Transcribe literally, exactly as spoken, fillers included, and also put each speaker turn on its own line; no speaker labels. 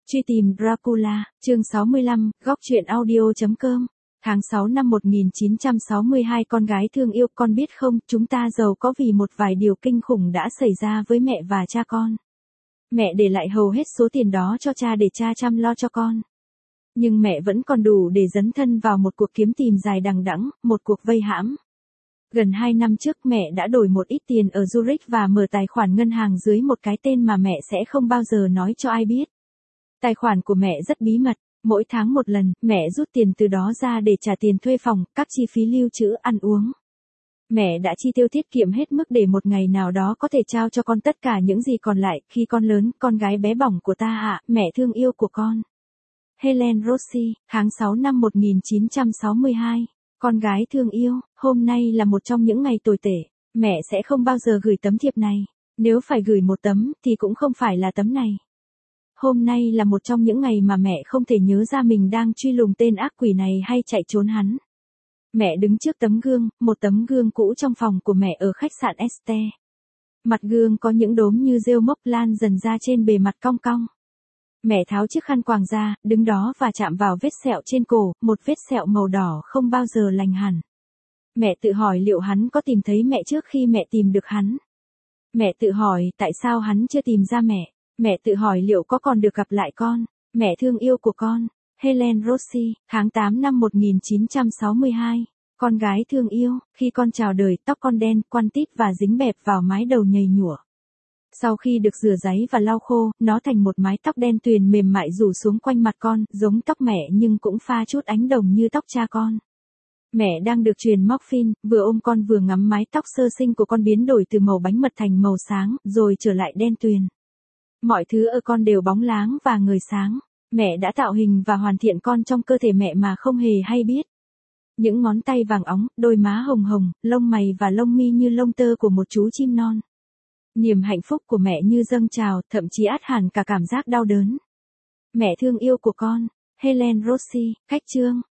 Truy tìm Dracula, chương sáu mươi lăm, góc truyện audio.com. Tháng sáu năm một nghìn chín trăm sáu mươi hai, con gái thương yêu, con biết không, chúng ta giàu có vì một vài điều kinh khủng đã xảy ra với mẹ và cha con. Mẹ để lại hầu hết số tiền đó cho cha để cha chăm lo cho con. Nhưng mẹ vẫn còn đủ để dấn thân vào một cuộc kiếm tìm dài đằng đẵng, một cuộc vây hãm. Gần hai năm trước mẹ đã đổi một ít tiền ở Zurich và mở tài khoản ngân hàng dưới một cái tên mà mẹ sẽ không bao giờ nói cho ai biết. Tài khoản của mẹ rất bí mật, mỗi tháng một lần, mẹ rút tiền từ đó ra để trả tiền thuê phòng, các chi phí lưu trữ, ăn uống. Mẹ đã chi tiêu tiết kiệm hết mức để một ngày nào đó có thể trao cho con tất cả những gì còn lại, khi con lớn, con gái bé bỏng của ta ạ, mẹ thương yêu của con. Helen Rossi, tháng sáu năm một nghìn chín trăm sáu mươi hai. Con gái thương yêu, hôm nay là một trong những ngày tồi tệ, mẹ sẽ không bao giờ gửi tấm thiệp này. Nếu phải gửi một tấm, thì cũng không phải là tấm này. Hôm nay là một trong những ngày mà mẹ không thể nhớ ra mình đang truy lùng tên ác quỷ này hay chạy trốn hắn. Mẹ đứng trước tấm gương, một tấm gương cũ trong phòng của mẹ ở khách sạn Este. Mặt gương có những đốm như rêu mốc lan dần ra trên bề mặt cong cong. Mẹ tháo chiếc khăn quàng ra, đứng đó và chạm vào vết sẹo trên cổ, một vết sẹo màu đỏ không bao giờ lành hẳn. Mẹ tự hỏi liệu hắn có tìm thấy mẹ trước khi mẹ tìm được hắn. Mẹ tự hỏi tại sao hắn chưa tìm ra mẹ. Mẹ tự hỏi liệu có còn được gặp lại con, mẹ thương yêu của con. Helen Rossi, tháng tám năm một nghìn chín trăm sáu mươi hai. Con gái thương yêu, khi con chào đời, tóc con đen, quăn tít và dính bẹp vào mái đầu nhầy nhụa. Sau khi được rửa ráy và lau khô, nó thành một mái tóc đen tuyền mềm mại rủ xuống quanh mặt con, giống tóc mẹ nhưng cũng pha chút ánh đồng như tóc cha con. Mẹ đang được truyền morphine, vừa ôm con vừa ngắm mái tóc sơ sinh của con biến đổi từ màu bánh mật thành màu sáng, rồi trở lại đen tuyền. Mọi thứ ở con đều bóng láng và ngời sáng. Mẹ đã tạo hình và hoàn thiện con trong cơ thể mẹ mà không hề hay biết. Những ngón tay vàng óng, đôi má hồng hồng, lông mày và lông mi như lông tơ của một chú chim non. Niềm hạnh phúc của mẹ như dâng trào, thậm chí át hẳn cả cảm giác đau đớn. Mẹ thương yêu của con. Helen Rossi, khách chương.